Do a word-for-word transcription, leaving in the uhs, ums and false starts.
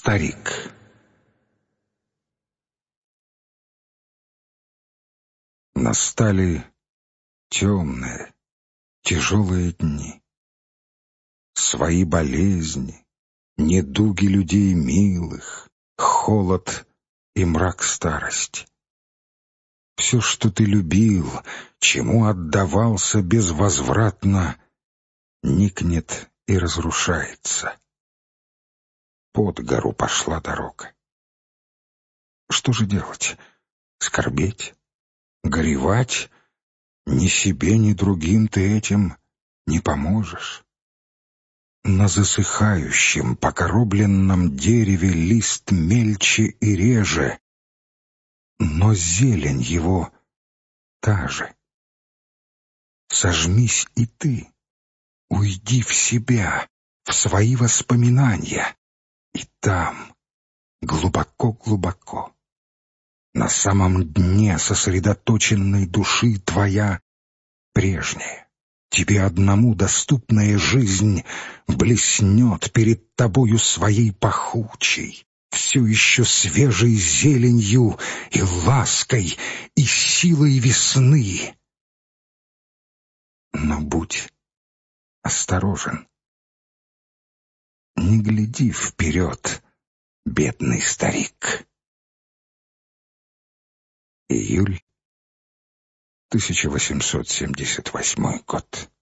Старик. Настали темные, тяжелые дни. Свои болезни, недуги людей милых, холод и мрак старости. Все, что ты любил, чему отдавался безвозвратно, никнет и разрушается. Под гору пошла дорога. Что же делать? Скорбеть? Горевать? Ни себе, ни другим ты этим не поможешь. На засыхающем, покоробленном дереве лист мельче и реже, но зелень его та же. Сожмись и ты, уйди в себя, в свои воспоминания, и там, глубоко-глубоко, на самом дне сосредоточенной души твоя прежняя, тебе одному доступная жизнь блеснет перед тобою своей пахучей, все еще свежей зеленью и лаской и силой весны. Но будь осторожен. Не гляди вперед, бедный старик. Июль тысяча восемьсот семьдесят восьмой год.